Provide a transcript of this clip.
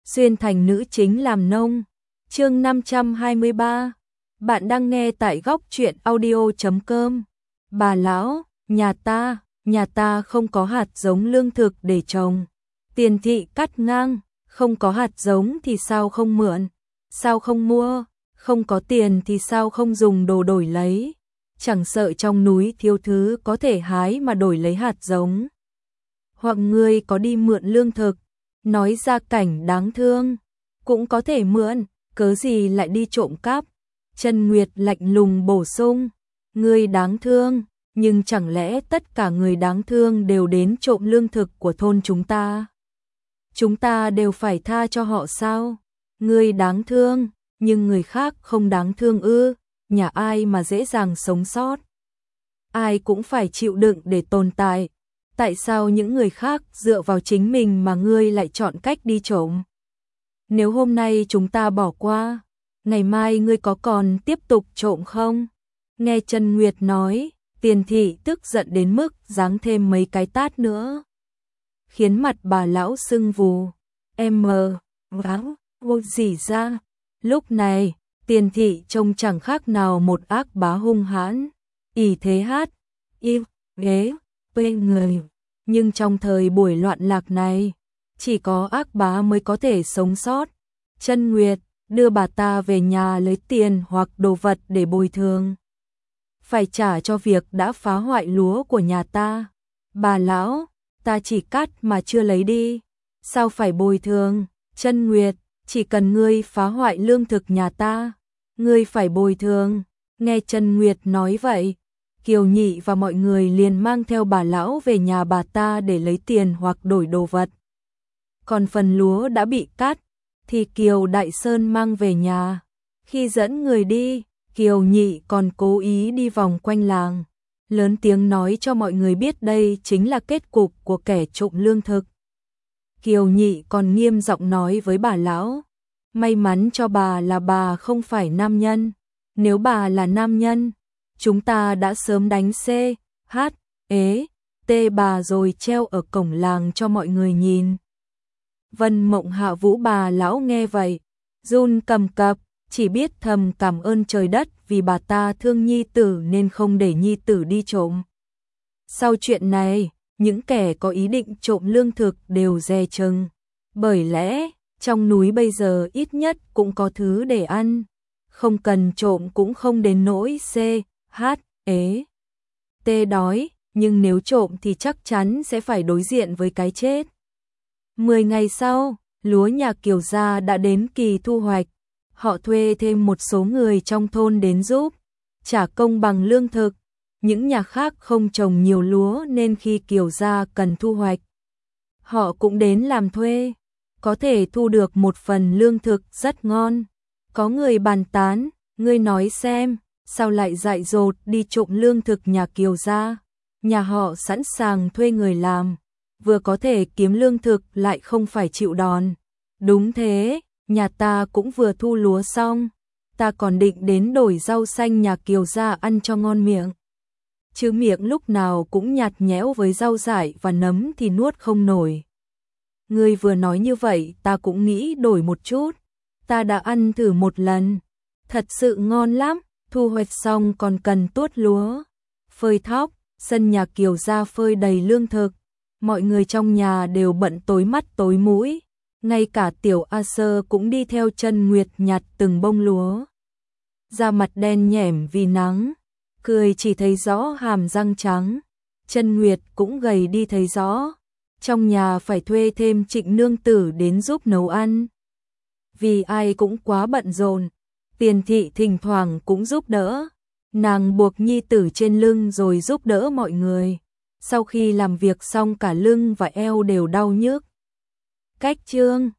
xuyên thành nữ chính làm nông. Chương 523. Bạn đang nghe tại góc truyện audio.com. Bà lão, nhà ta không có hạt giống lương thực để trồng. Tiền thị cắt ngang, không có hạt giống thì sao không mượn, sao không mua, không có tiền thì sao không dùng đồ đổi lấy. Chẳng sợ trong núi thiếu thứ có thể hái mà đổi lấy hạt giống. Hoặc người có đi mượn lương thực, nói ra cảnh đáng thương, cũng có thể mượn, cớ gì lại đi trộm cắp. Trần Nguyệt lạnh lùng bổ sung, người đáng thương, nhưng chẳng lẽ tất cả người đáng thương đều đến trộm lương thực của thôn chúng ta? Chúng ta đều phải tha cho họ sao? Người đáng thương, nhưng người khác không đáng thương ư? Nhà ai mà dễ dàng sống sót? Ai cũng phải chịu đựng để tồn tại. Tại sao những người khác dựa vào chính mình mà ngươi lại chọn cách đi trộm? Nếu hôm nay chúng ta bỏ qua, ngày mai ngươi có còn tiếp tục trộm không? Nghe Trần Nguyệt nói, Tiền thị tức giận đến mức giáng thêm mấy cái tát nữa, khiến mặt bà lão sưng vù. Váo, vô gì ra? Lúc này, Tiền thị trông chẳng khác nào một ác bá hung hãn, ỷ thế hát, yêu, ghế, quê người. Nhưng trong thời buổi loạn lạc này, chỉ có ác bá mới có thể sống sót. Trần Nguyệt, đưa bà ta về nhà lấy tiền hoặc đồ vật để bồi thường. Phải trả cho việc đã phá hoại lúa của nhà ta. Bà lão, ta chỉ cắt mà chưa lấy đi, sao phải bồi thường? Trần Nguyệt, chỉ cần ngươi phá hoại lương thực nhà ta, ngươi phải bồi thường. Nghe Trần Nguyệt nói vậy, Kiều Nhị và mọi người liền mang theo bà lão về nhà bà ta để lấy tiền hoặc đổi đồ vật. Còn phần lúa đã bị cắt thì Kiều Đại Sơn mang về nhà. Khi dẫn người đi, Kiều Nhị còn cố ý đi vòng quanh làng, lớn tiếng nói cho mọi người biết đây chính là kết cục của kẻ trộm lương thực. Kiều Nhị còn nghiêm giọng nói với bà lão, may mắn cho bà là bà không phải nam nhân, nếu bà là nam nhân, chúng ta đã sớm đánh T bà rồi treo ở cổng làng cho mọi người nhìn. Vân Mộng Hạ Vũ bà lão nghe vậy, run cầm cập, chỉ biết thầm cảm ơn trời đất vì bà ta thương nhi tử nên không để nhi tử đi trộm. Sau chuyện này, những kẻ có ý định trộm lương thực đều dè chừng, bởi lẽ trong núi bây giờ ít nhất cũng có thứ để ăn, không cần trộm cũng không đến nỗi đói, nhưng nếu trộm thì chắc chắn sẽ phải đối diện với cái chết. 10 ngày sau, lúa nhà Kiều gia đã đến kỳ thu hoạch. Họ thuê thêm một số người trong thôn đến giúp, trả công bằng lương thực. Những nhà khác không trồng nhiều lúa nên khi Kiều gia cần thu hoạch, họ cũng đến làm thuê, có thể thu được một phần lương thực rất ngon. Có người bàn tán, ngươi nói xem, sao lại dại dột đi trộm lương thực nhà Kiều gia? Nhà họ sẵn sàng thuê người làm, vừa có thể kiếm lương thực lại không phải chịu đòn. Đúng thế, nhà ta cũng vừa thu lúa xong, ta còn định đến đổi rau xanh nhà Kiều gia ăn cho ngon miệng. Chứ miệng lúc nào cũng nhạt nhẽo với rau dại và nấm thì nuốt không nổi. Ngươi vừa nói như vậy ta cũng nghĩ đổi một chút, ta đã ăn thử một lần, thật sự ngon lắm. Thu hoạch xong còn cần tuốt lúa, phơi thóc, sân nhà Kiều gia phơi đầy lương thực. Mọi người trong nhà đều bận tối mắt tối mũi, ngay cả Tiểu A Sơ cũng đi theo Trần Nguyệt nhặt từng bông lúa. Da mặt đen nhẻm vì nắng, cười chỉ thấy rõ hàm răng trắng. Trần Nguyệt cũng gầy đi thấy rõ, trong nhà phải thuê thêm Trịnh nương tử đến giúp nấu ăn. Vì ai cũng quá bận rộn, Tiền thị thỉnh thoảng cũng giúp đỡ, nàng buộc nhi tử trên lưng rồi giúp đỡ mọi người. Sau khi làm việc xong cả lưng và eo đều đau nhức. Cách chương